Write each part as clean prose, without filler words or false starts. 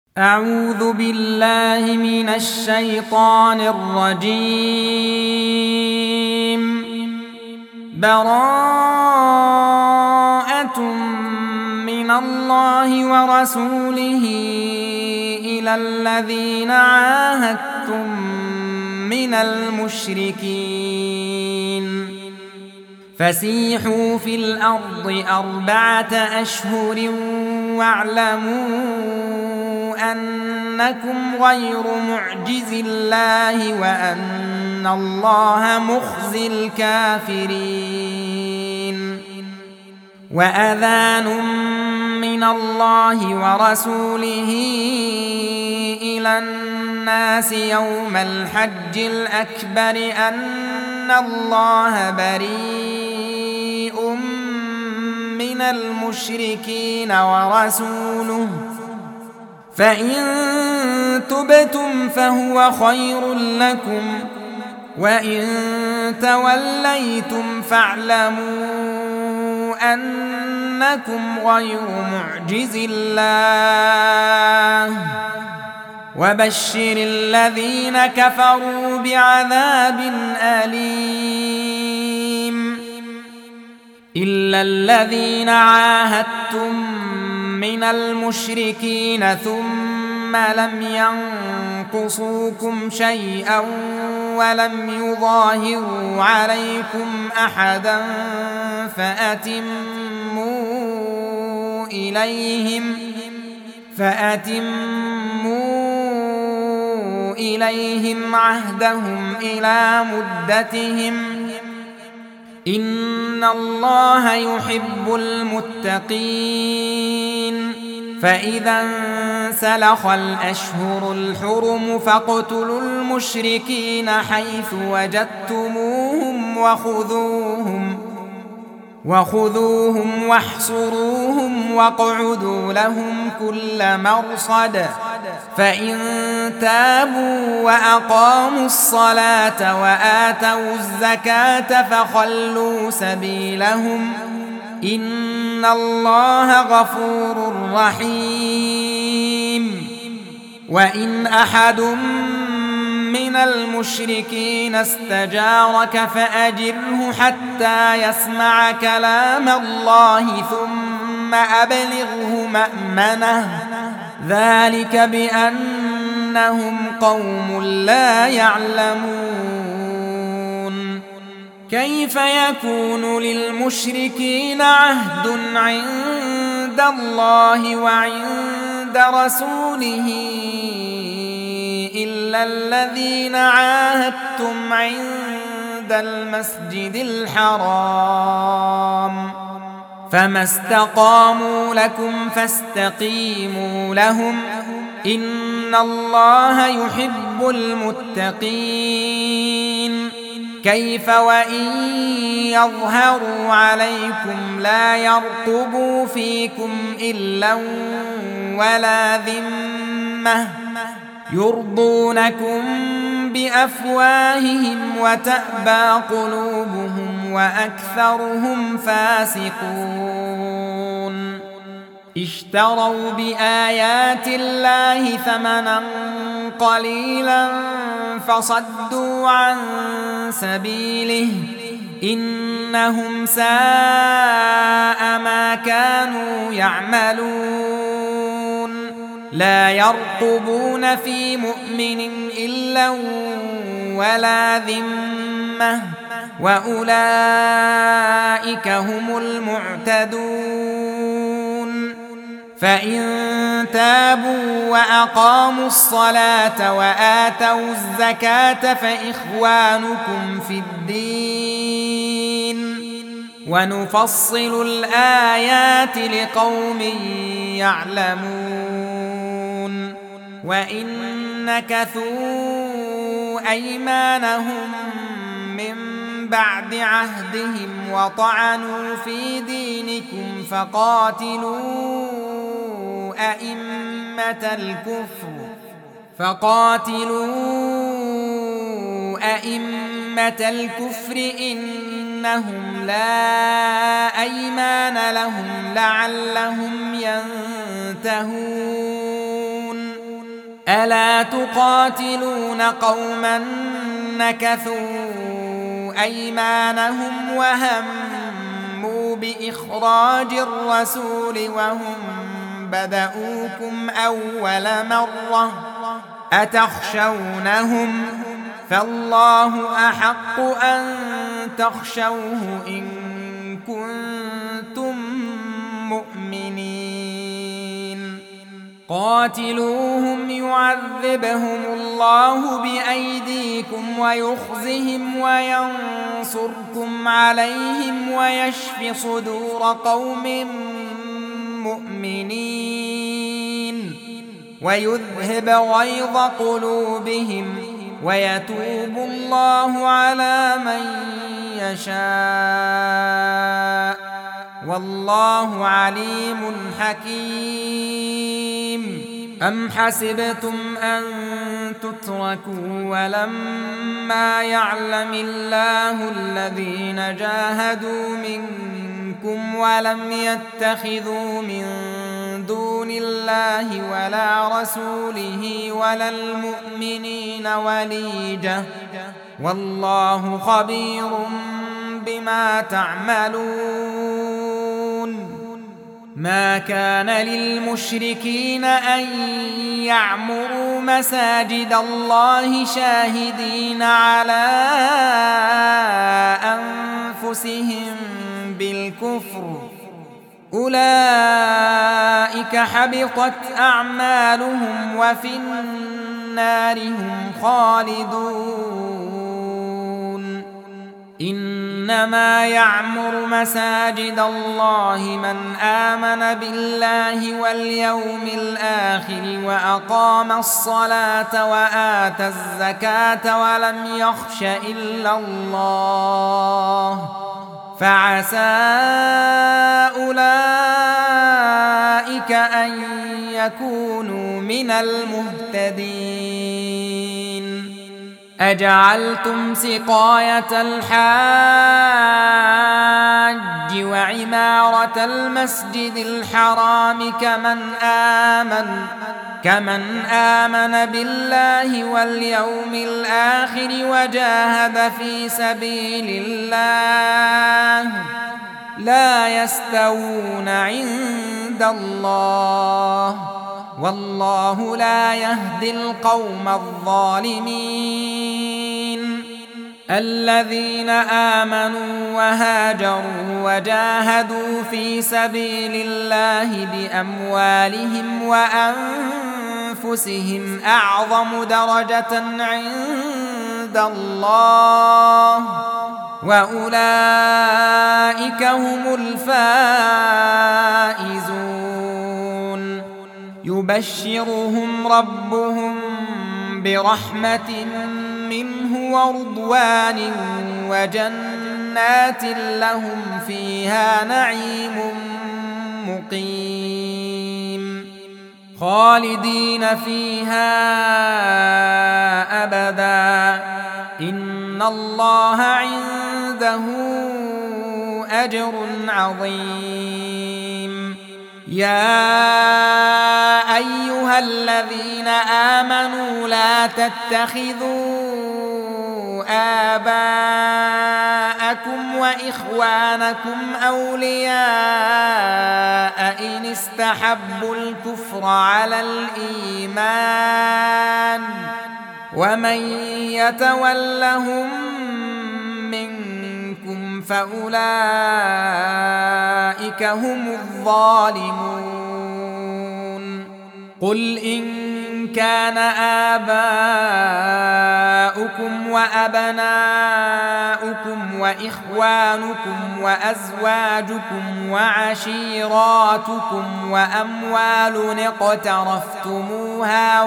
أعوذ بالله من الشيطان الرجيم. براءة من الله ورسوله إلى الذين عاهدتم من المشركين فسيحوا في الأرض 4 أشهر واعلموا أنكم غير معجز الله وأن الله مخزي الكافرين. وأذان من الله ورسوله إلى الناس يوم الحج الأكبر أن الله بريء من المشركين ورسوله فإن تبتم فهو خير لكم وإن توليتم فاعلموا أنكم غير معجز الله وبشر الذين كفروا بعذاب أليم. إلا الذين عاهدتم من المشركين ثم لم ينقصوكم شيئا ولم يظاهروا عليكم أحدا فأتموا إليهم عهدهم إلى مدتهم إن الله يحب المتقين. فإذا انسلخ الأشهر الحرم فاقتلوا المشركين حيث وجدتموهم وخذوهم واحصروهم واقعدوا لهم كل مرصد فإن تابوا وأقاموا الصلاة وآتوا الزكاة فخلوا سبيلهم إن الله غفور رحيم. وإن أحد من المشركين استجارك فأجره حتى يسمع كلام الله ثم أبلغه مأمنه ذلك بأنهم قوم لا يعلمون. كيف يكون للمشركين عهد عند الله وعند رسوله إلا الذين عاهدتم عند المسجد الحرام فما استقاموا لكم فاستقيموا لهم إن الله يحب المتقين. كيف وإن يظهروا عليكم لا يرقبوا فيكم إلا ولا ذمة يرضونكم بأفواههم وتأبى قلوبهم وأكثرهم فاسقون. اشتروا بآيات الله ثمنا قليلا فصدوا عن سبيله إنهم ساء ما كانوا يعملون. لا يرقبون في مؤمن إلا ولا ذمة وأولئك هم المعتدون. فإن تابوا وأقاموا الصلاة وآتوا الزكاة فإخوانكم في الدين ونفصل الآيات لقوم يعلمون. وإن نكثوا أيمانهم من بعد عهدهم وطعنوا في دينكم فقاتلوا أئمة الكفر إنهم لا أيمان لهم لعلهم ينتهون. ألا تقاتلون قوما نكثوا أيمانهم وهموا بإخراج الرسول وهم بدؤوكم أول مرة أتخشونهم فالله أحق أن تخشوه إن كنتم مؤمنين قاتلوهم يعذبهم الله بأيديكم ويخزهم وينصركم عليهم ويشف صدور قوم مؤمنين ويذهب غيظ قلوبهم ويتوب الله على من يشاء والله عليم حكيم أم حسبتم أن تتركوا ولما يعلم الله الذين جاهدوا منكم ولم يتخذوا من دون الله ولا رسوله ولا المؤمنين وليجة والله خبير بما تعملون ما كان للمشركين أن يعمروا مساجد الله شاهدين على أنفسهم بالكفر أولئك حبطت أعمالهم وفي النار هم خالدون إنما يعمر مساجد الله من آمن بالله واليوم الآخر وأقام الصلاة وآتى الزكاة ولم يخش إلا الله فعسى أولئك أن يكونوا من المهتدين أجعلتم سقاية الحاج وعمارة المسجد الحرام كمن آمن بالله واليوم الآخر وجاهد في سبيل الله لا يستوون عند الله والله لا يهدي القوم الظالمين الذين آمنوا وهاجروا وجاهدوا في سبيل الله بأموالهم وأنفسهم أعظم درجة عند الله وأولئك هم الفائزون يبشرهم ربهم برحمة منه ورضوان وجنات لهم فيها نعيم مقيم خالدين فيها أبدا إن الله عنده أجر عظيم يا أيها الذين آمنوا لا تتخذوا آباءكم وإخوانكم أولياء إن استحبوا الكفر على الإيمان ومن يتولهم منكم فأولئك هم الظالمون قل إن كان آباؤكم وأبناؤكم وإخوانكم وأزواجكم وعشيراتكم وأموال اقترفتموها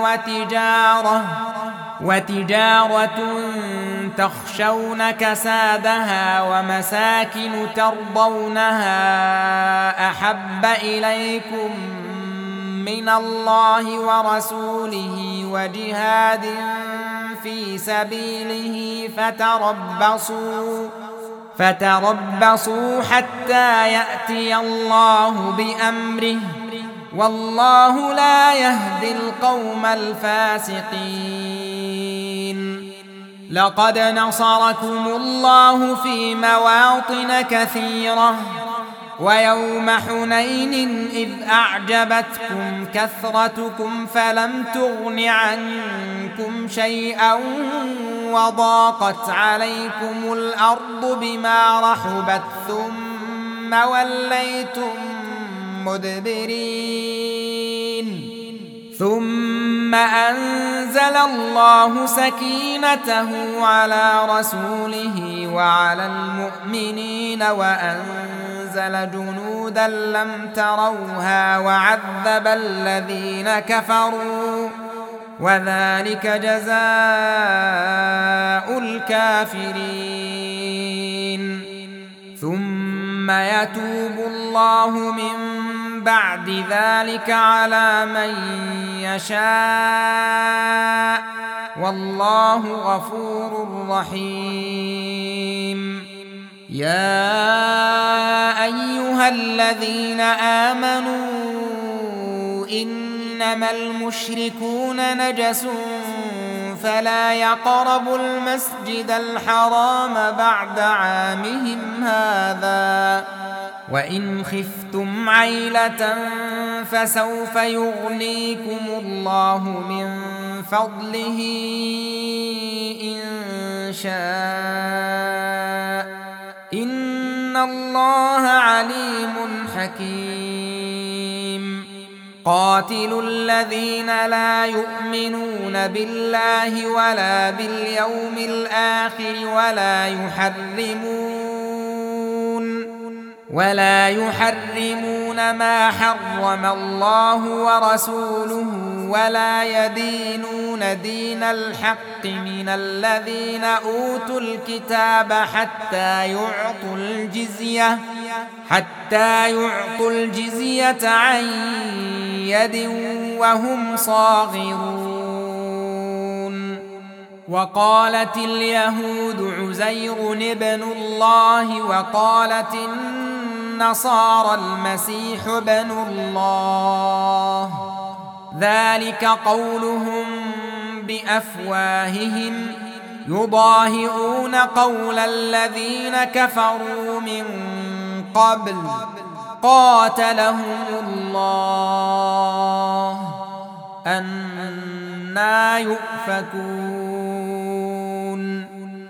وتجارة تخشون كسادها ومساكن ترضونها أحب إليكم من الله ورسوله وجهاد في سبيله فتربصوا حتى يأتي الله بأمره والله لا يهدي القوم الفاسقين. لقد نصركم الله في مواطن كثيرة ويوم حنين إذ أعجبتكم كثرتكم فلم تغن عنكم شيئا وضاقت عليكم الأرض بما رحبت ثم وليتم مدبرين. ثم أنزل الله سكينته على رسوله وعلى المؤمنين وأنزل جنودا لم تروها وعذب الذين كفروا وذلك جزاء الكافرين. ثم يتوب الله من بعد ذلك على من يشاء والله غفور رحيم. يا أيها الذين آمنوا إنما المشركون نجس فلا يقربوا المسجد الحرام بعد عامهم هذا وإن خفتم عيلة فسوف يغنيكم الله من فضله إن شاء إن الله عليم حكيم. قاتلوا الذين لا يؤمنون بالله ولا باليوم الآخر ولا يحرمون ما حرم الله ورسوله ولا يدينون دين الحق من الذين أوتوا الكتاب حتى يعطوا الجزية عن يد وهم صاغرون. وقالت اليهود عزير ابن الله وقالت النصارى المسيح ابن الله ذلك قولهم بأفواههم يضاهئون قول الذين كفروا من قبل قاتلهم الله أنى يؤفكون.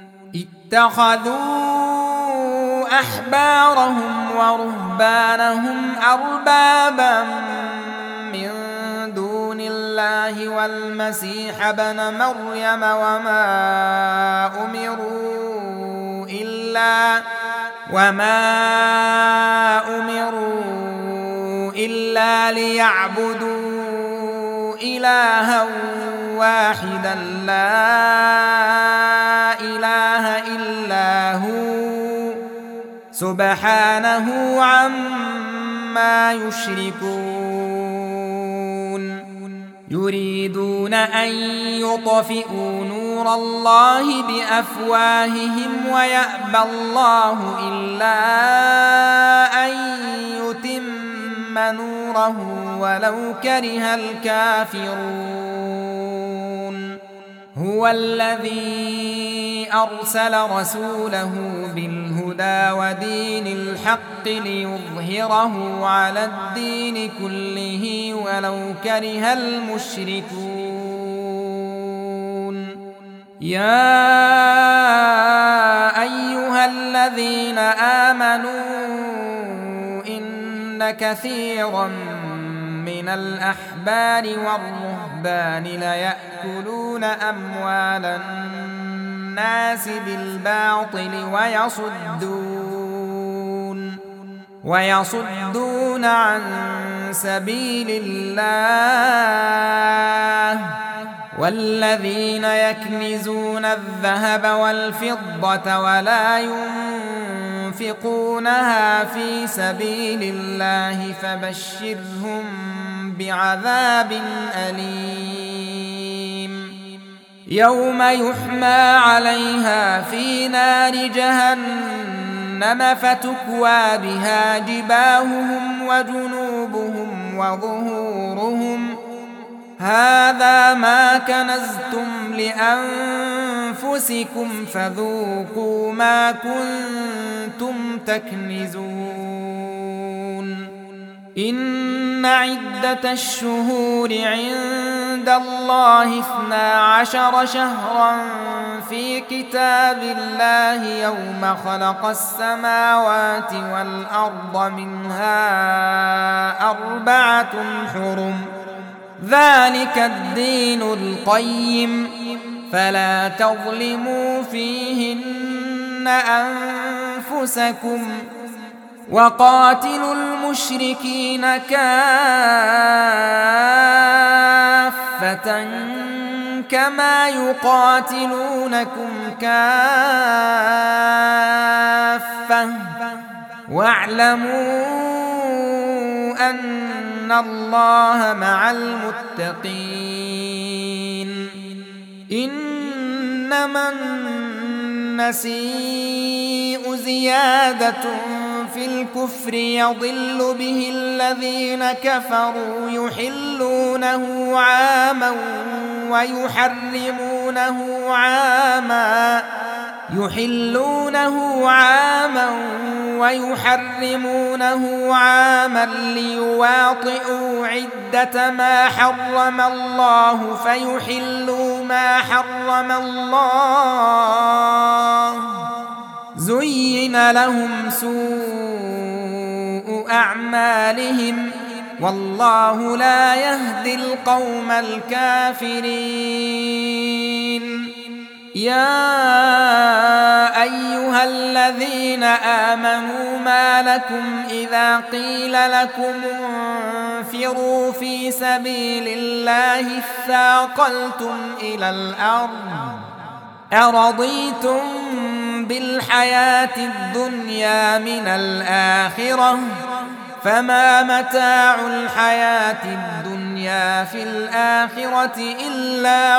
اتخذوا أحبارهم ورهبانهم أربابا من دون الله والمسيح ابن مريم وما أمروا إلا ليعبدوا إلها واحدا لا إله إلا هو سبحانه عما يشركون. يريدون أن يطفئوا نور الله بأفواههم ويأبى الله إلا أن يتم نوره ولو كره الكافرون. هو الذي أرسل رسوله بالهدى ودين الحق ليظهره على الدين كله ولو كره المشركون. يا أيها الذين آمنوا إن كثيرا من الأحبار والرهبان ليأكلون أموال الناس بالباطل ويصدون عن سبيل الله. والذين يكنزون الذهب والفضة ولا ينفقونها في سبيل الله فبشرهم بعذاب أليم. يوم يحمى عليها في نار جهنم فتكوى بها جباههم وجنوبهم وظهورهم هذا ما كنزتم لأنفسكم فذوقوا ما كنتم تكنزون إن عدة الشهور عند الله 12 شهرا في كتاب الله يوم خلق السماوات والأرض منها 4 حرم ذلك الدين القيم فلا تظلموا فيهن أنفسكم وقاتلوا المشركين كافة كما يقاتلونكم كافة واعلموا أن الله مع المتقين إنما النسيء زيادة في الكفر يضل به الذين كفروا يحلونه عاما ويحرمونه عاما ليواطئوا عدة ما حرم الله فيحلوا ما حرم الله زين لهم سوء أعمالهم والله لا يهدي القوم الكافرين يا أيها الذين آمنوا ما لكم إذا قيل لكم انفروا في سبيل الله اثاقلتم إلى الأرض أرضيتم بالحياة الدنيا من الآخرة فما متاع الحياة الدنيا في الآخرة إلا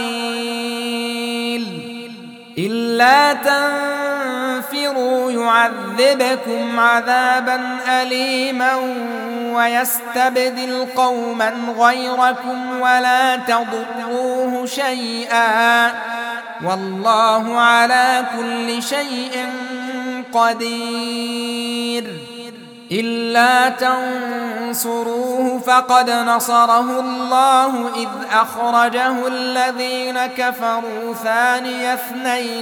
قليل إلا تنفروا يعذبكم عذابا أليما ويستبدل قوما غيركم ولا تضروه شيئا والله على كل شيء قدير إلا تنصروه فقد نصره الله إذ أخرجه الذين كفروا ثاني اثنين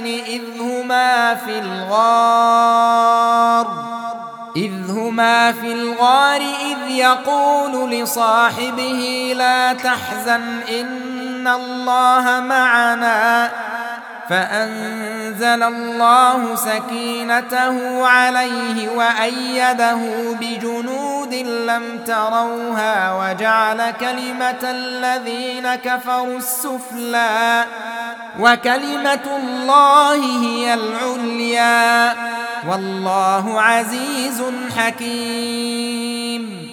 إذ هما في الغار إذ يقول لصاحبه لا تحزن إن الله معنا فأنزل الله سكينته عليه وأيده بجنود لم تروها وجعل كلمة الذين كفروا السفلى وكلمة الله هي العليا والله عزيز حكيم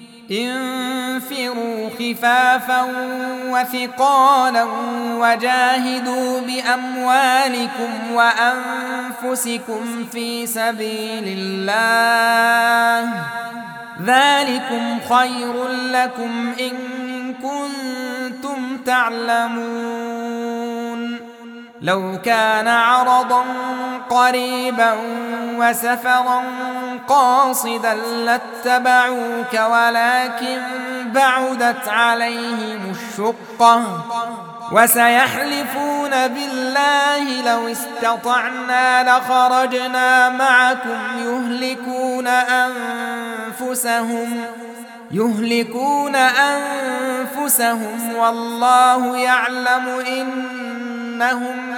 انفروا خفافا وثقالا وجاهدوا بأموالكم وأنفسكم في سبيل الله ذلكم خير لكم إن كنتم تعلمون لو كان عرضا قريبا وسفرا قاصدا لاتبعوك ولكن بعدت عليهم الشقة وسيحلفون بالله لو استطعنا لخرجنا معكم يهلكون أنفسهم والله يعلم إنهم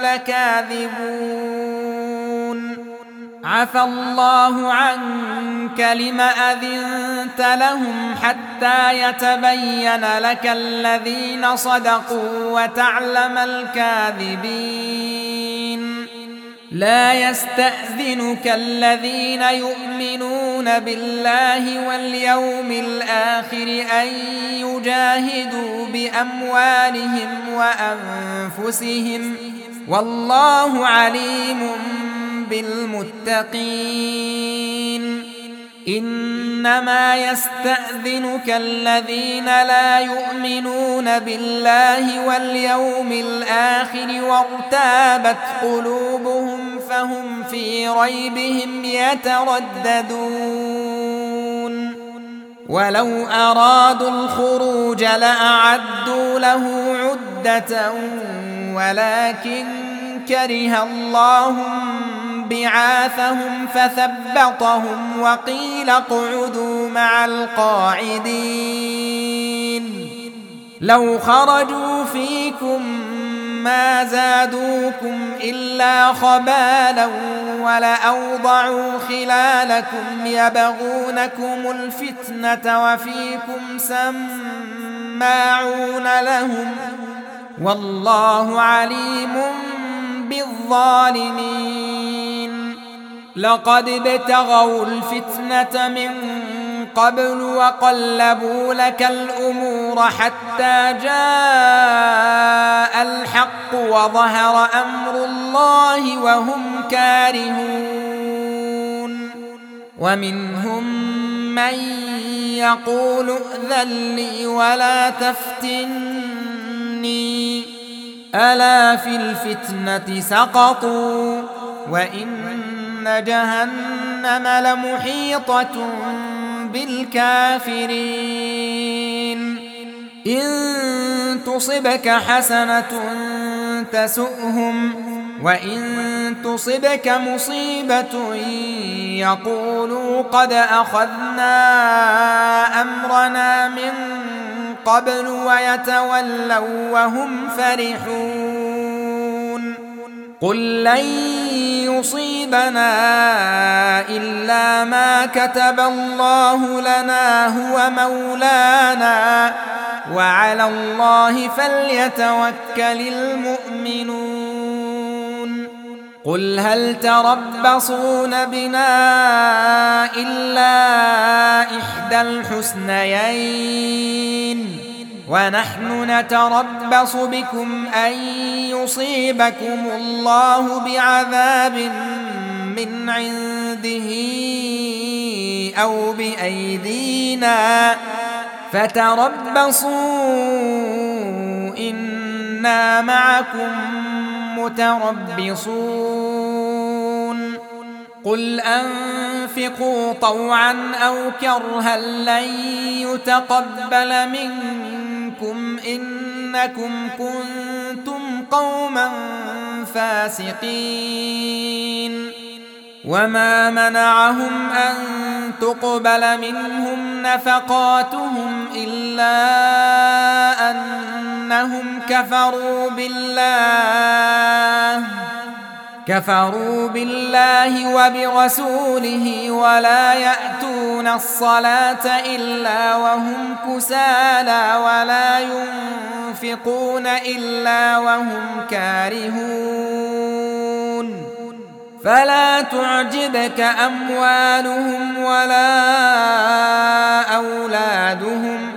لكاذبون عفى الله عنك لم أذنت لهم حتى يتبين لك الذين صدقوا وتعلم الكاذبين لا يستأذنك الذين يؤمنون بالله واليوم الآخر أن يجاهدوا بأموالهم وأنفسهم والله عليم بالمتقين إنما يستأذنك الذين لا يؤمنون بالله واليوم الآخر وارتابت قلوبهم فهم في ريبهم يترددون ولو أرادوا الخروج لأعدوا له عدة ولكن كره الله بعاثهم فثبطهم وقيل اقعدوا مع القاعدين لو خرجوا فيكم ما زادوكم إلا خبالا ولأوضعوا خلالكم يبغونكم الفتنة وفيكم سماعون لهم والله عليم بالظالمين لقد ابتغوا الفتنة من قبل وقلبوا لك الأمور حتى جاء الحق وظهر أمر الله وهم كارهون ومنهم من يقول ائذن لي ولا تفتني ألا في الفتنة سقطوا وإن جهنم لمحيطة بالكافرين إن تصبك حسنة تسؤهم وإن تصبك مصيبة يقولوا قد أخذنا أمرنا من قبل ويتولوا وهم فرحون قل لن يصيبنا إلا ما كتب الله لنا هو مولانا وعلى الله فليتوكل المؤمنون قل هل تربصون بنا إلا إحدى الحسنيين ونحن نتربص بكم أن يصيبكم الله بعذاب من عنده أو بأيدينا فتربصوا إنا معكم متربصون قل أنفقوا طوعا أو كرها لن يتقبل منكم إنكم كنتم قوما فاسقين وما منعهم أن تقبل منهم نفقاتهم إلا أنهم كفروا بالله وبرسوله ولا يأتون الصلاة إلا وهم كسالى ولا ينفقون إلا وهم كارهون فلا تعجبك أموالهم ولا أولادهم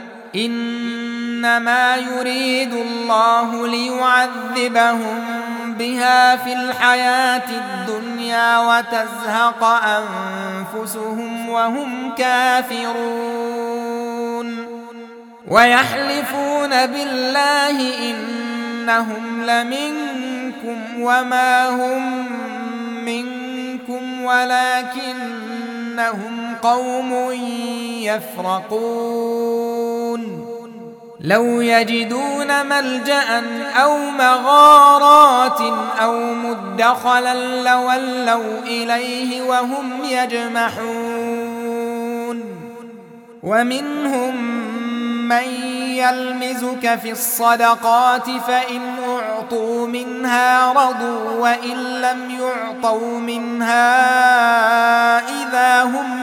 إنما يريد الله ليعذبهم بها في الحياة الدنيا وتزهق أنفسهم وهم كافرون ويحلفون بالله إنهم لمنكم وما هم منكم ولكنهم قوم يفرقون لو يجدون ملجأ أو مغارات أو مدخلا لولوا إليه وهم يجمحون ومنهم من يلمزك في الصدقات فإن أعطوا منها رضوا وإن لم يعطوا منها إذا هم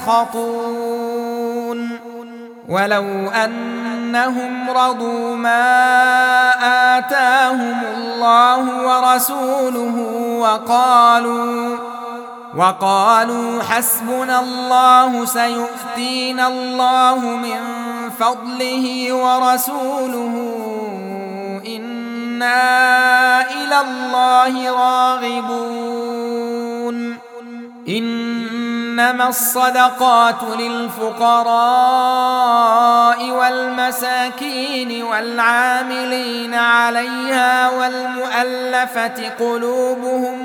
يسخطون ولو أنهم رضوا ما آتاهم الله ورسوله وقالوا حسبنا الله سيؤتينا الله من فضله ورسوله إنا إلى الله راغبون إن إنما الصدقات للفقراء والمساكين والعاملين عليها والمؤلفة قلوبهم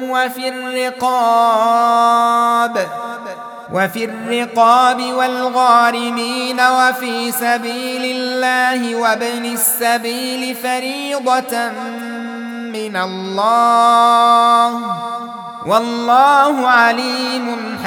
وفي الرقاب والغارمين وفي سبيل الله وابن السبيل فريضة من الله والله عليم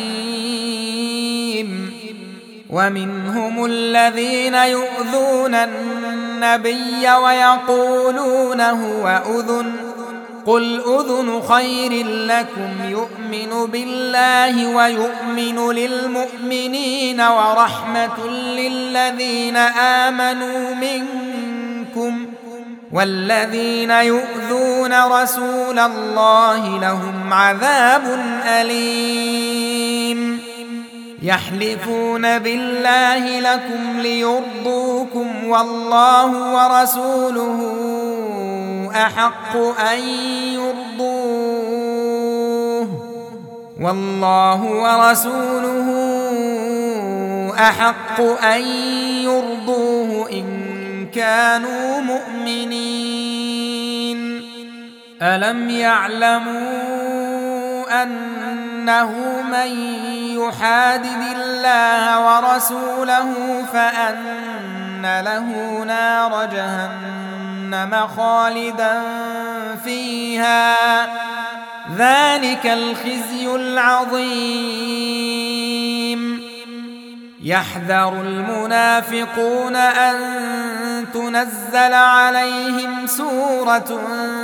حكيم. ومنهم الذين يؤذون النبي ويقولون هو أذن قل أذن خير لكم يؤمن بالله ويؤمن للمؤمنين ورحمة للذين آمنوا منكم والذين يؤذون رسول الله لهم عذاب أليم. يحلفون بالله لكم ليرضوكم والله ورسوله أحق أن يرضوه إن كانوا مؤمنين. ألم يعلموا أنه من يحادد الله ورسوله فأن له نار جهنم خالدا فيها ذلك الخزي العظيم. يحذر المنافقون أن تنزل عليهم سورة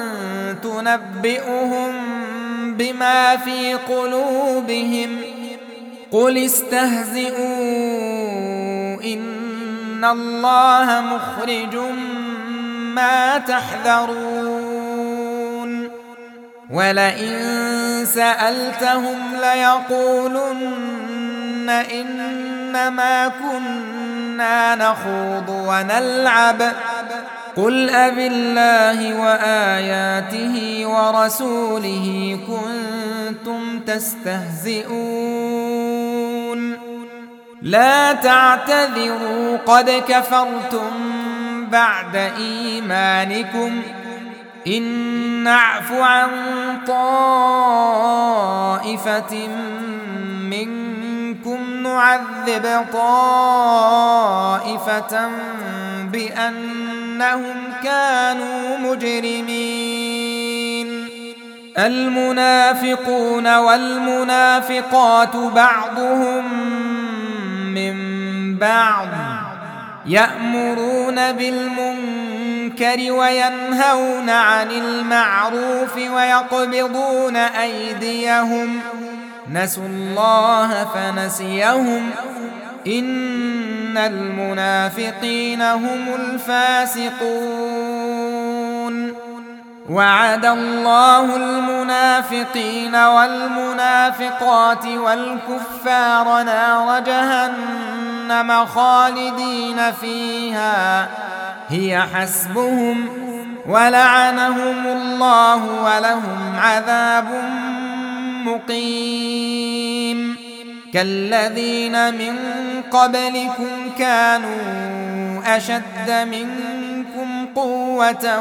تنبئهم بما في قلوبهم قل استهزئوا إن الله مخرج ما تحذرون. ولئن سألتهم ليقولن إنما كنا نخوض ونلعب قل أبالله وآياته ورسوله كنتم تستهزئون لا تعتذروا قد كفرتم بعد إيمانكم إن نعف عن طائفة منكم نعذب طائفة بأنهم كانوا مجرمين. المنافقون والمنافقات بعضهم من بعض يأمرون بالمنكر وينهون عن المعروف ويقبضون أيديهم نسوا الله فنسيهم إن المنافقين هم الفاسقون. وعد الله المنافقين والمنافقات والكفار نار جهنم خالدين فيها هي حسبهم ولعنهم الله ولهم عذاب مقيم. كالذين من قبلكم كانوا أشد منكم قوة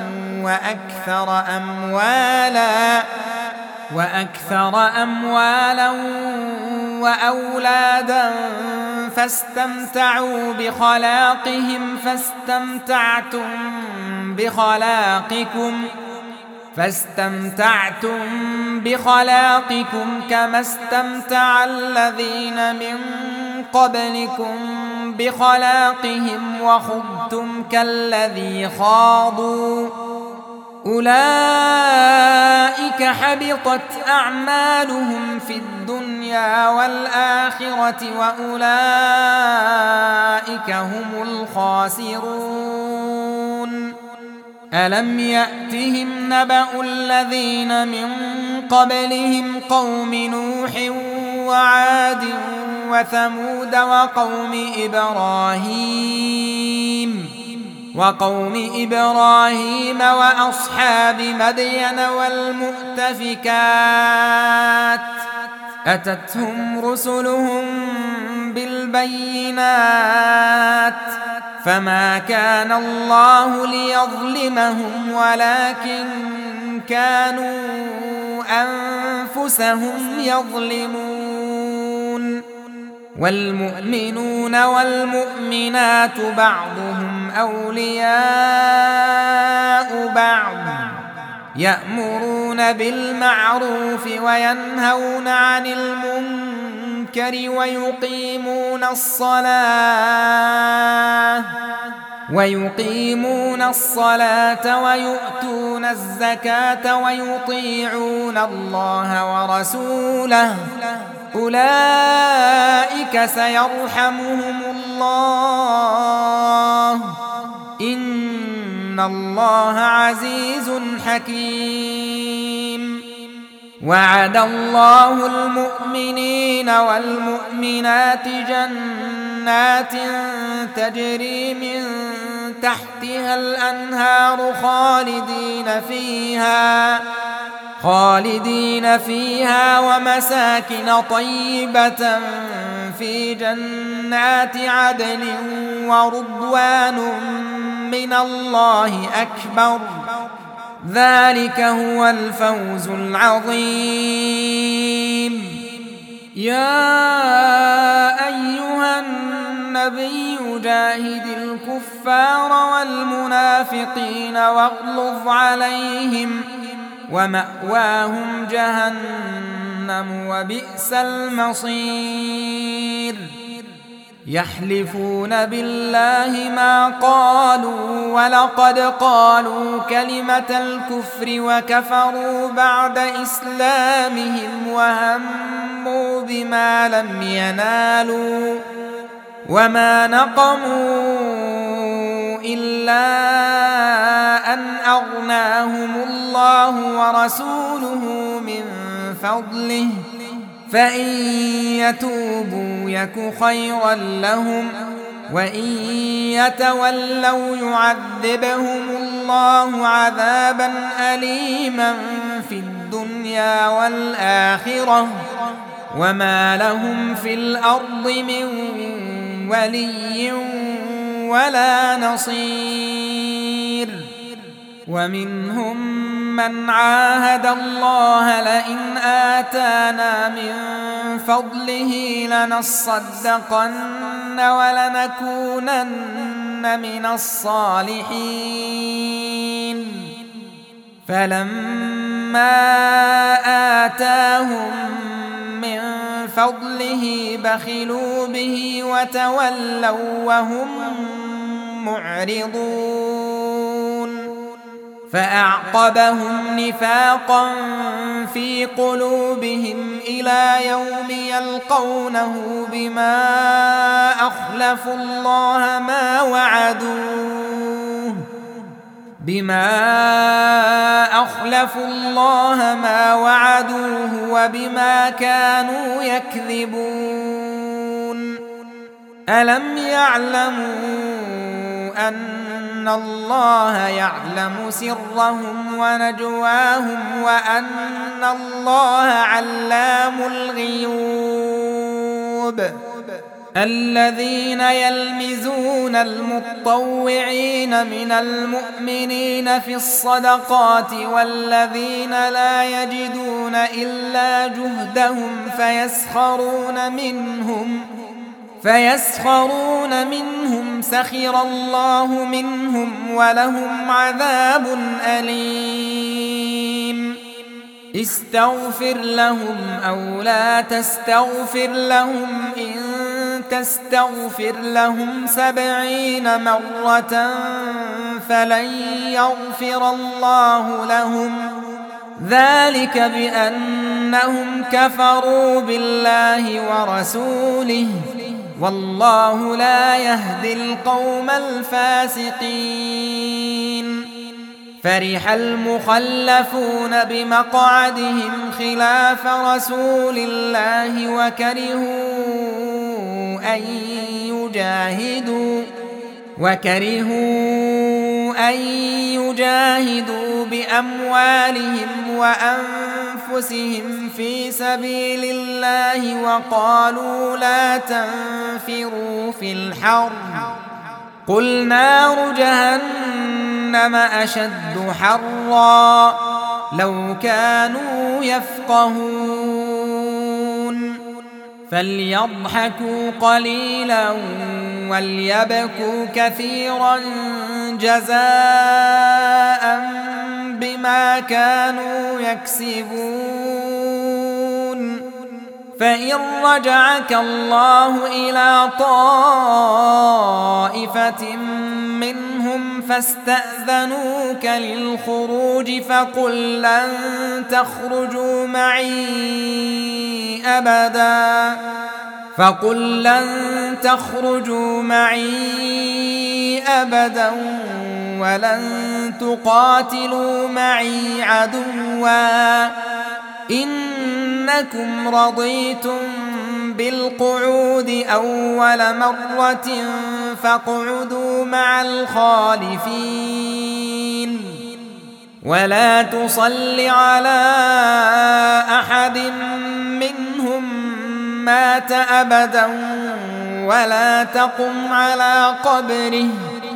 وأكثر أموالا وأولادا فاستمتعوا بخلاقكم كما استمتع الذين من قبلكم بخلاقهم وخضتم كالذي خاضوا أولئك حبطت أعمالهم في الدنيا والآخرة وأولئك هم الخاسرون. ألم يأتهم نبأ الذين من قبلهم قوم نوح وعاد وثمود وقوم إبراهيم وأصحاب مدين والمؤتفكات أتتهم رسلهم بالبينات فما كان الله ليظلمهم ولكن كانوا أنفسهم يظلمون والمؤمنون والمؤمنات بعضهم أولياء بعض يأمرون بالمعروف وينهون عن المنكر ويقيمون الصلاة ويؤتون الزكاة ويطيعون الله ورسوله أولئك سيرحمهم الله إن الله عزيز حكيم وعد الله المؤمنين والمؤمنات جنات تجري من تحتها الأنهار خالدين فيها ومساكن طيبة في جنات عدن ورضوان من الله أكبر ذلك هو الفوز العظيم يا أيها النبي جاهد الكفار والمنافقين واغلظ عليهم ومأواهم جهنم وبئس المصير يحلفون بالله ما قالوا ولقد قالوا كلمة الكفر وكفروا بعد إسلامهم وهموا بما لم ينالوا وما نقموا إلا أن أغناهم الله ورسوله من فضله فإن يتوبوا يك خيرا لهم وإن يتولوا يعذبهم الله عذابا أليما في الدنيا والآخرة وما لهم في الأرض من ولي ولا نصير ومنهم من عاهد الله لئن آتانا من فضله لنصدقن ولنكونن من الصالحين فلما آتاهم من فضله بخلوا به وتولوا وهم معرضون فأعقبهم نفاقا في قلوبهم إلى يوم يلقونه بما أخلفوا الله ما وعدوه وبما كانوا يكذبون ألم يعلموا أن الله يعلم سرهم ونجواهم وأن الله علام الغيوب الذين يلمزون المطوعين من المؤمنين في الصدقات والذين لا يجدون إلا جهدهم فيسخرون منهم سخر الله منهم ولهم عذاب أليم استغفر لهم أو لا تستغفر لهم إن تستغفر لهم 70 مرة فلن يغفر الله لهم ذلك بأنهم كفروا بالله ورسوله والله لا يهدي القوم الفاسقين فرح المخلفون بمقعدهم خلاف رسول الله وكرهوا أن يجاهدوا بأموالهم أنفسهم في سبيل الله وقالوا لا تنفروا في الحر قل نار جهنم أشد حرا لو كانوا يفقهون فليضحكوا قليلا وليبكوا كثيرا جزاء بما كانوا يكسبون فإن رجعك الله إلى طائفة منهم فاستأذنوك للخروج فقل لن تخرجوا معي أبدا ولن تقاتلوا معي عدوا إنكم رضيتم بالقعود أول مرة فاقعدوا مع الخالفين ولا تصل على أحد منهم مات أبدا ولا تقم على قبره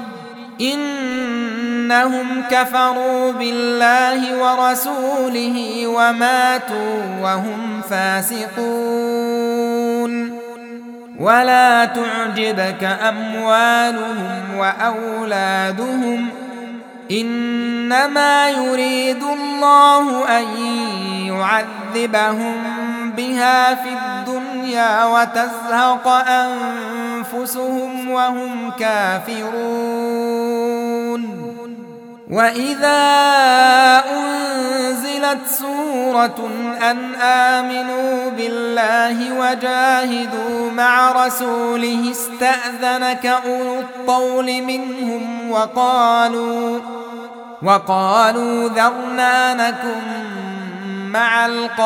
إنهم كفروا بالله ورسوله وماتوا وهم فاسقون ولا تعجبك أموالهم وأولادهم إنما يريد الله أن يعذبهم بها في الدنيا وتزهق أنفسهم وهم كافرون وإذا أنزلت سورة أن آمنوا بالله وجاهدوا مع رسوله استأذنك أولو الطول منهم وقالوا ذرنا نكن مع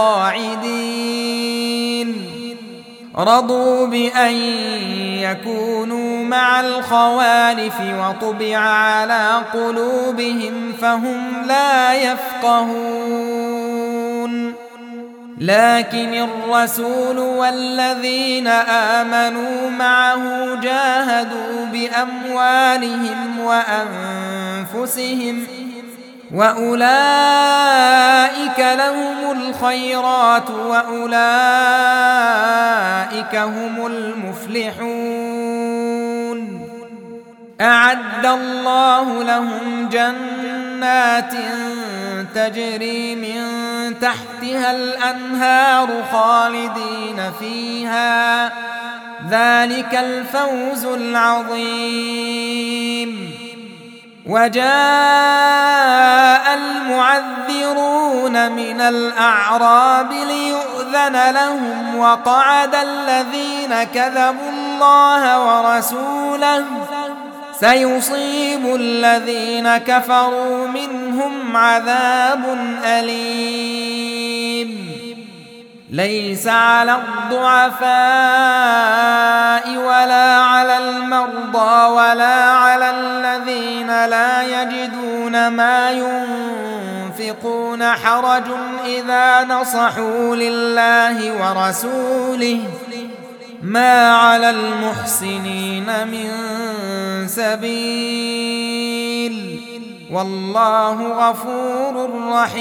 القاعدين رضوا بأن يكونوا مع الخوالف وطبع على قلوبهم فهم لا يفقهون لكن الرسول والذين آمنوا معه جاهدوا بأموالهم وأنفسهم وأولئك لهم الخيرات وأولئك هم المفلحون أعد الله لهم جنات تجري من تحتها الأنهار خالدين فيها ذلك الفوز العظيم وجاء المعذرون من الأعراب ليؤذن لهم وقعد الذين كذبوا الله ورسوله سيصيب الذين كفروا منهم عذاب أليم ليس على الضعفاء ولا على المرضى ولا على الذين لا يجدون ما ينفقون حرج إذا نصحوا لله ورسوله ما على المحسنين من سبيل والله غفور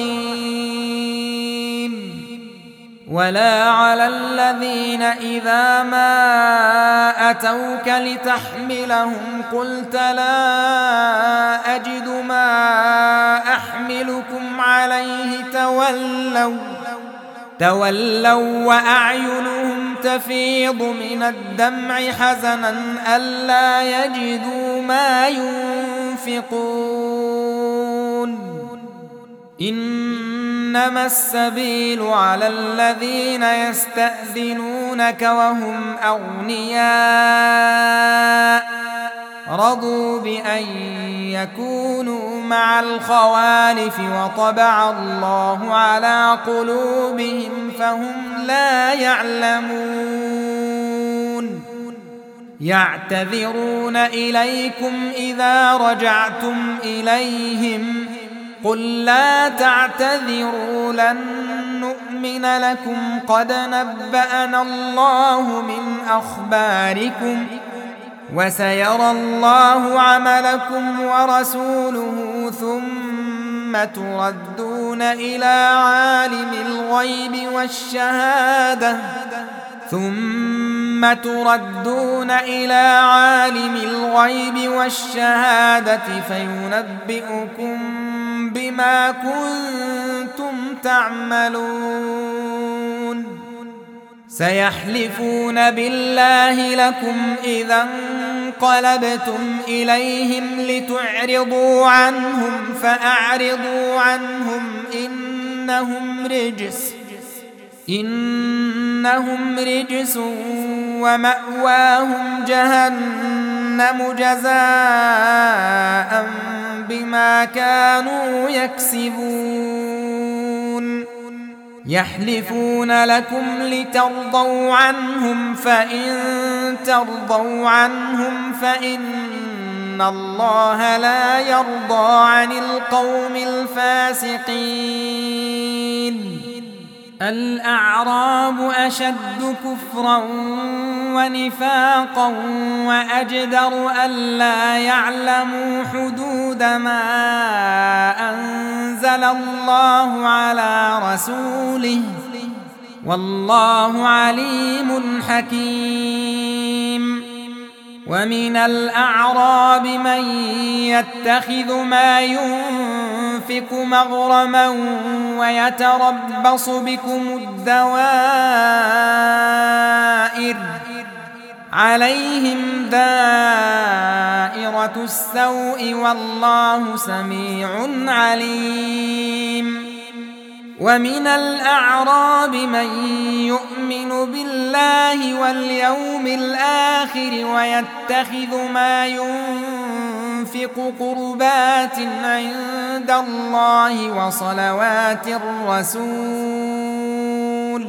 رحيم ولا على الذين إذا ما أتوك لتحملهم قلت لا أجد ما أحملكم عليه تولوا وأعينهم تفيض من الدمع حزنا ألا يجدوا ما ينفقون إنما السبيل على الذين يستأذنونك وهم أغنياء رضوا بأن يكونوا مع الخوالف وطبع الله على قلوبهم فهم لا يعلمون يعتذرون إليكم إذا رجعتم إليهم قل لا تعتذروا لن نؤمن نؤمن لكم قد نبأنا الله من أخباركم وسيرى الله عملكم ورسوله ثم تردون إلى عالم الغيب والشهادة فينبئكم بما كنتم تعملون سيحلفون بالله لكم إذا انقلبتم إليهم لتعرضوا عنهم فأعرضوا عنهم إنهم رجس ومأواهم جهنم جزاء بما كانوا يكسبون يحلفون لكم لترضوا عنهم فإن ترضوا عنهم فإن الله لا يرضى عن القوم الفاسقين الأعراب أشد كفرا ونفاقا وأجدر ألا يعلموا حدود ما أنزل الله على رسوله والله عليم حكيم ومن الأعراب من يتخذ ما ينفق مغرما ويتربص بكم الدوائر عليهم دائرة السوء والله سميع عليم ومن الأعراب من يؤمن بالله واليوم الآخر ويتخذ ما ينفق قربات عند الله وصلوات الرسول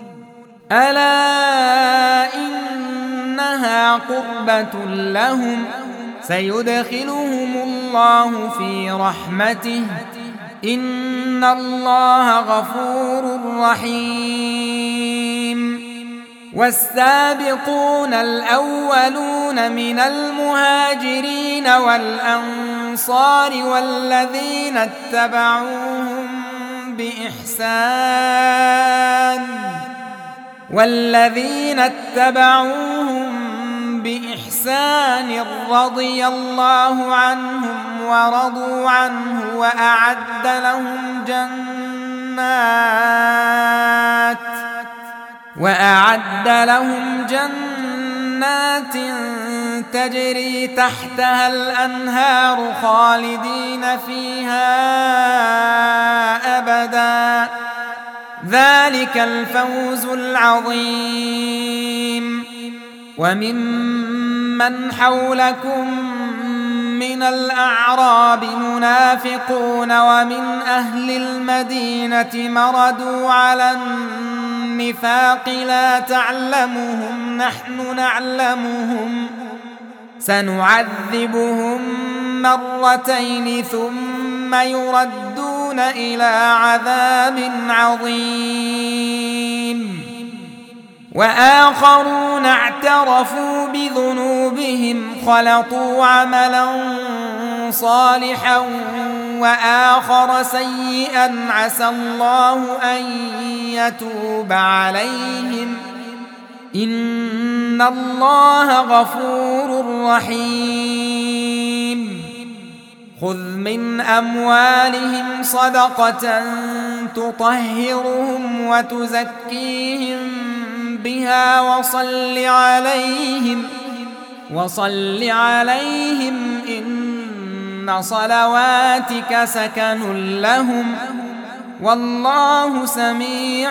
ألا إنها قربة لهم سيدخلهم الله في رحمته إن الله غفور رحيم والسابقون الأولون من المهاجرين والأنصار والذين اتبعوهم بإحسان رضي الله عنهم ورضوا عنه وأعد لهم جنات تجري تحتها الأنهار خالدين فيها أبدا ذلك الفوز العظيم وممن حولكم من الأعراب منافقون ومن أهل المدينة مردوا على النفاق لا تعلمهم نحن نعلمهم سنعذبهم مرتين ثم يردون إلى عذاب عظيم وآخرون اعترفوا بذنوبهم خلطوا عملا صالحا وآخر سيئا عسى الله أن يتوب عليهم إن الله غفور رحيم خذ من أموالهم صدقة تطهرهم وتزكيهم بها وصل عليهم إن صلواتك سكن لهم والله سميع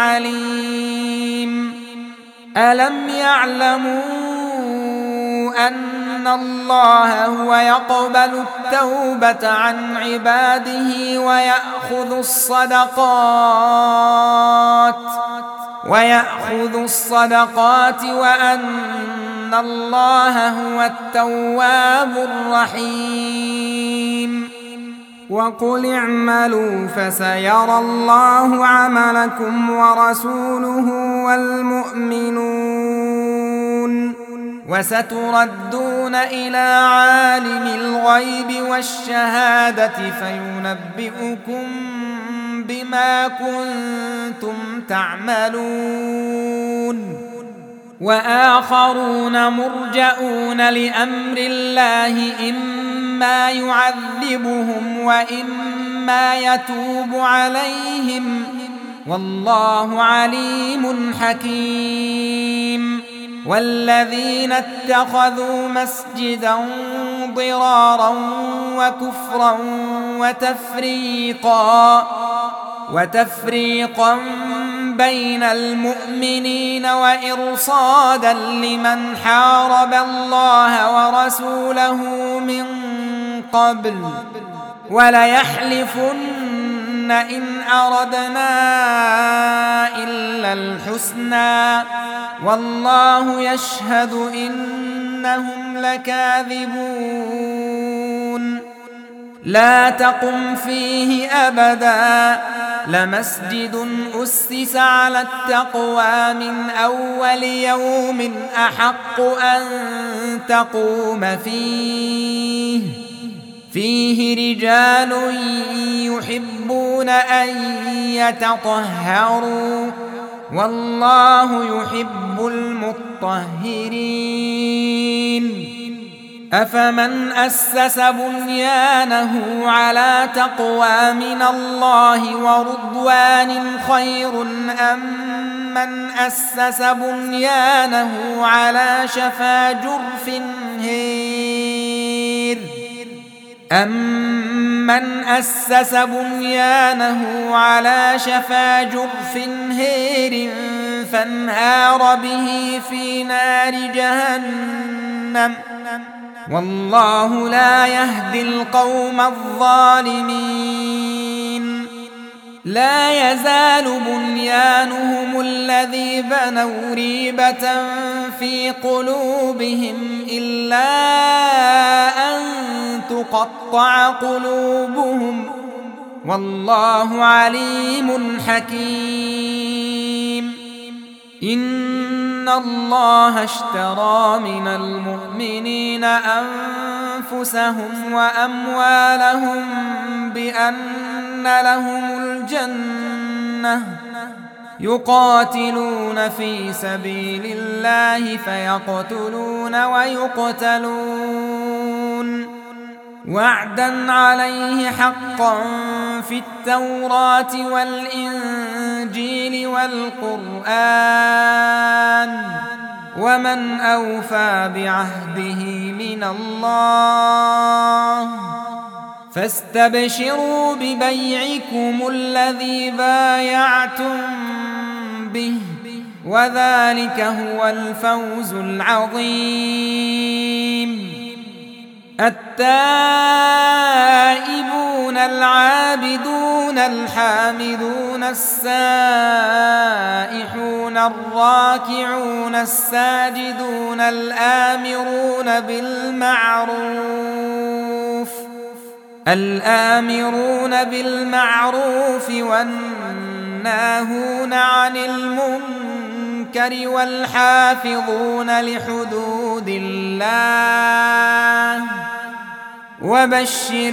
عليم ألم يعلموا أن الله هو يقبل التوبة عن عباده ويأخذ الصدقات وأن الله هو التواب الرحيم وقل اعملوا فسيرى الله عملكم ورسوله والمؤمنون وستردون إلى عالم الغيب والشهادة فينبئكم بما كنتم تعملون وآخرون مرجئون لأمر الله إما يعذبهم وإما يتوب عليهم والله عليم حكيم والذين اتخذوا مسجدا ضرارا وكفرا وتفريقا بين المؤمنين وإرصادا لمن حارب الله ورسوله من قبل وليحلفن إن أردنا إلا الحسنى والله يشهد إنهم لكاذبون لا تقم فيه أبدا لمسجد أسس على التقوى من أول يوم أحق أن تقوم فيه رجال يحبون أن يتطهروا والله يحب المطهرين أفمن أسس بنيانه على تقوى من الله ورضوان خير أم من أسس بنيانه على شفا جرف هير فانهار به في نار جهنم والله لا يهدي القوم الظالمين لا يزال بنيانهم الذي بنوا ريبة في قلوبهم إلا أن تقطع قلوبهم والله عليم حكيم إن الله اشترى من المؤمنين أنفسهم وأموالهم بأن لهم الجنة يقاتلون في سبيل الله فيقتلون ويقتلون وعدا عليه حقا في التوراة والإنجيل والقرآن ومن أوفى بعهده من الله فاستبشروا ببيعكم الذي بايعتم به وذلك هو الفوز العظيم التائبون العابدون الحامدون السائحون الراكعون الساجدون الآمرون بالمعروف والناهون عن المنكر والحافظون لحدود الله وبشر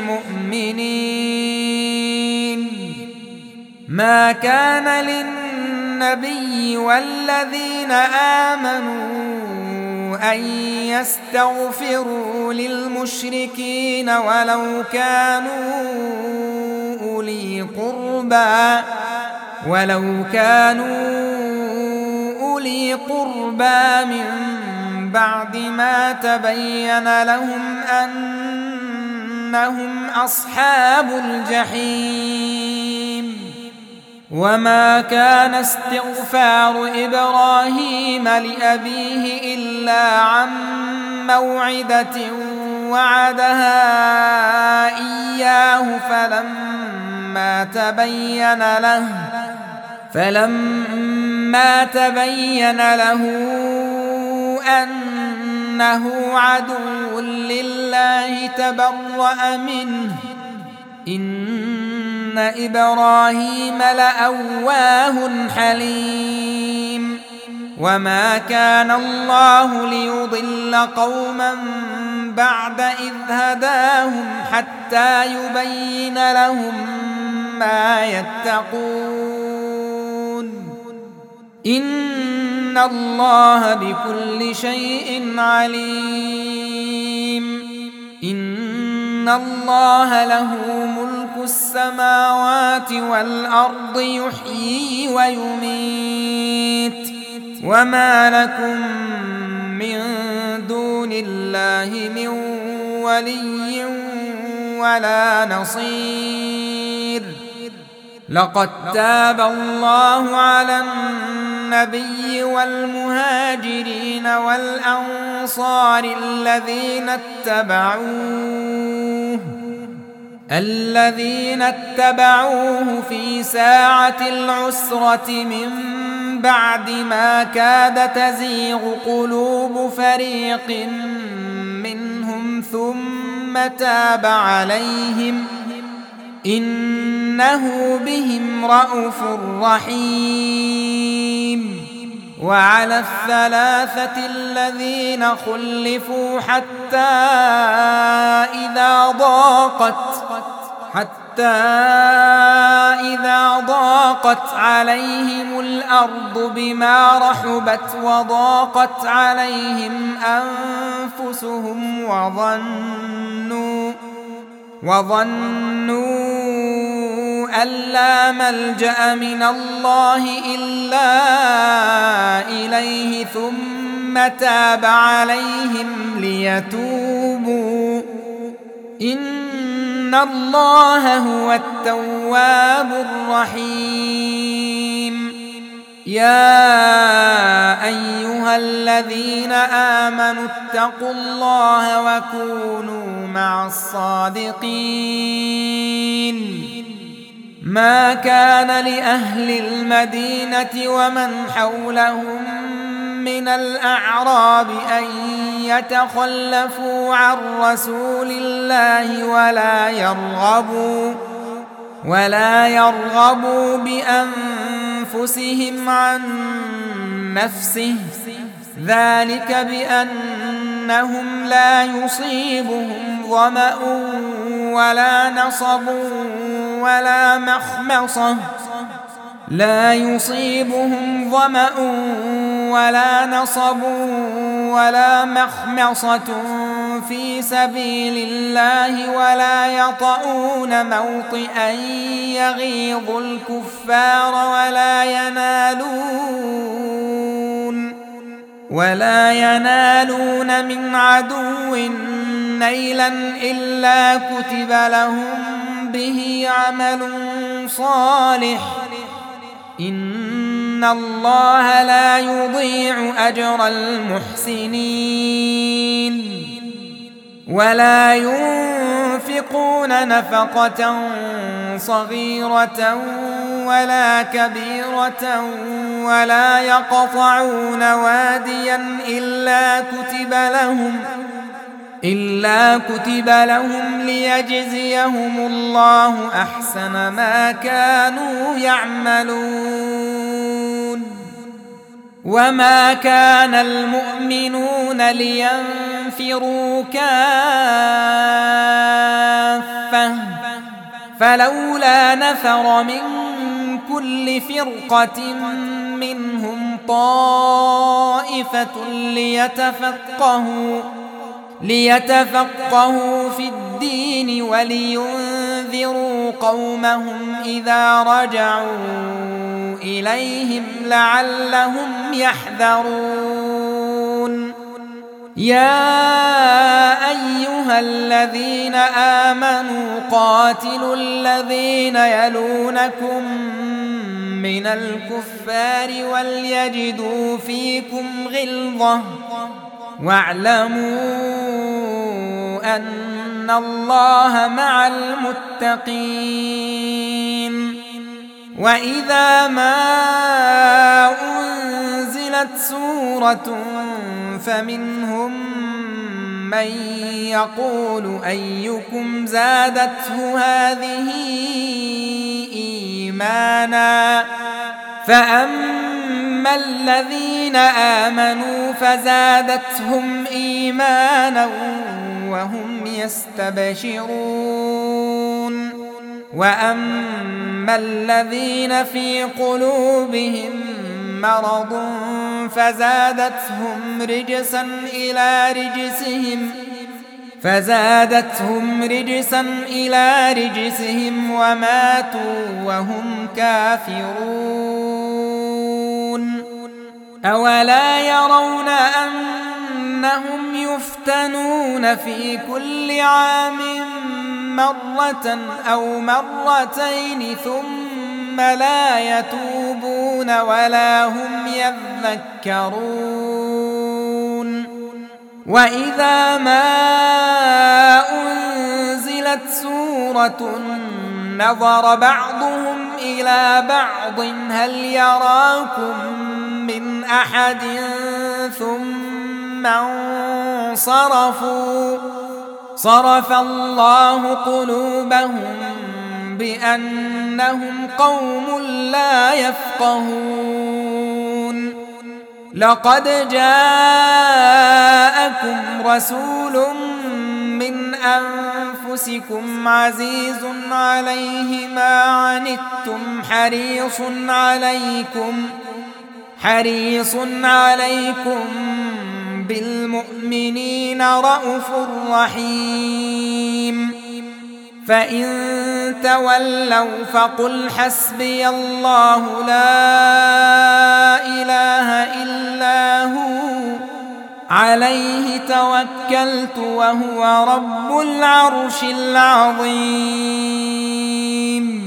المؤمنين ما كان للنبي والذين آمنوا أن يستغفروا للمشركين ولو كانوا أولي قربى من بعد ما تبين لهم أنهم أصحاب الجحيم وما كان استغفار إبراهيم لأبيه إلا عن موعدة وعدها إياه فلما تبين له أنه عدو لله تبرأ منه إن إبراهيم لأواه حليم وما كان الله ليضل قوما بعد إذ هداهم حتى يبين لهم ما يتقون إن الله بكل شيء عليم إن الله له ملك السماوات والأرض يحيي ويميت وما لكم من دون الله من ولي ولا نصير لقد تاب الله على النبي والمهاجرين والأنصار الذين اتبعوه في ساعة العسرة من بعد ما كاد تزيغ قلوب فريق منهم ثم تاب عليهم إنه بهم رءوف رحيم وعلى الثلاثة الذين خلفوا حتى إذا ضاقت عليهم الأرض بما رحبت وضاقت عليهم أنفسهم وظنوا أن لا ملجأ من الله إلا إليه ثم تاب عليهم ليتوبوا إن الله هو التواب الرحيم يا أيها الذين آمنوا اتقوا الله وكونوا مع الصادقين ما كان لأهل المدينة ومن حولهم من الأعراب أن يتخلفوا عن رسول الله ولا يرغبوا بأنفسهم عن نفسه ذلك بأنهم لا يصيبهم ظمأ ولا نصب ولا مخمصة في سبيل الله يغيظ الكفار ولا ينالون من عدو نيلا إلا كتب لهم به عمل صالح إن الله لا يضيع أجر المحسنين ولا ينفقون نفقة صغيرة ولا كبيرة ولا يقطعون واديا إلا كتب لهم ليجزيهم الله أحسن ما كانوا يعملون وما كان المؤمنون لينفروا كافة فلولا نفر من كل فرقة منهم طائفة ليتفقهوا في الدين ولينذروا قومهم إذا رجعوا إليهم لعلهم يحذرون يا أيها الذين آمنوا قاتلوا الذين يلونكم من الكفار وليجدوا فيكم غلظة واعلموا أن الله مع المتقين وإذا ما أنزلت سورة فمنهم من يقول أيكم زادته هذه إيمانا فأما الذين آمنوا فزادتهم إيمانا وهم يستبشرون وأما الذين في قلوبهم مرض فزادتهم رجسا إلى رجسهم وماتوا وهم كافرون أولا يرون أنهم يفتنون في كل عام مرة أو مرتين ثم لا يتوبون ولا هم يذكرون وإذا ما أنزلت سورة نظر بعضهم إلى بعض هل يراكم من أحد ثم انصرفوا صرف الله قلوبهم بأنهم قوم لا يفقهون لقد جاءكم رسول من أنفسكم عزيز عليه ما عنتم حريص عليكم بالمؤمنين رءوف رحيم فإن تولوا فقل حسبي الله لا إله إلا هو عليه توكلت وهو رب العرش العظيم